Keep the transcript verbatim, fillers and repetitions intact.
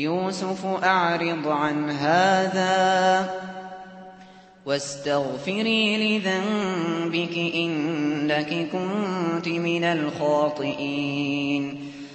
يُوسُفُ أَعْرِضْ عَنْ هَٰذَا وَاسْتَغْفِرِي لِذَنبِكِ إِنَّكِ كُنتِ مِنَ الْخَاطِئِينَ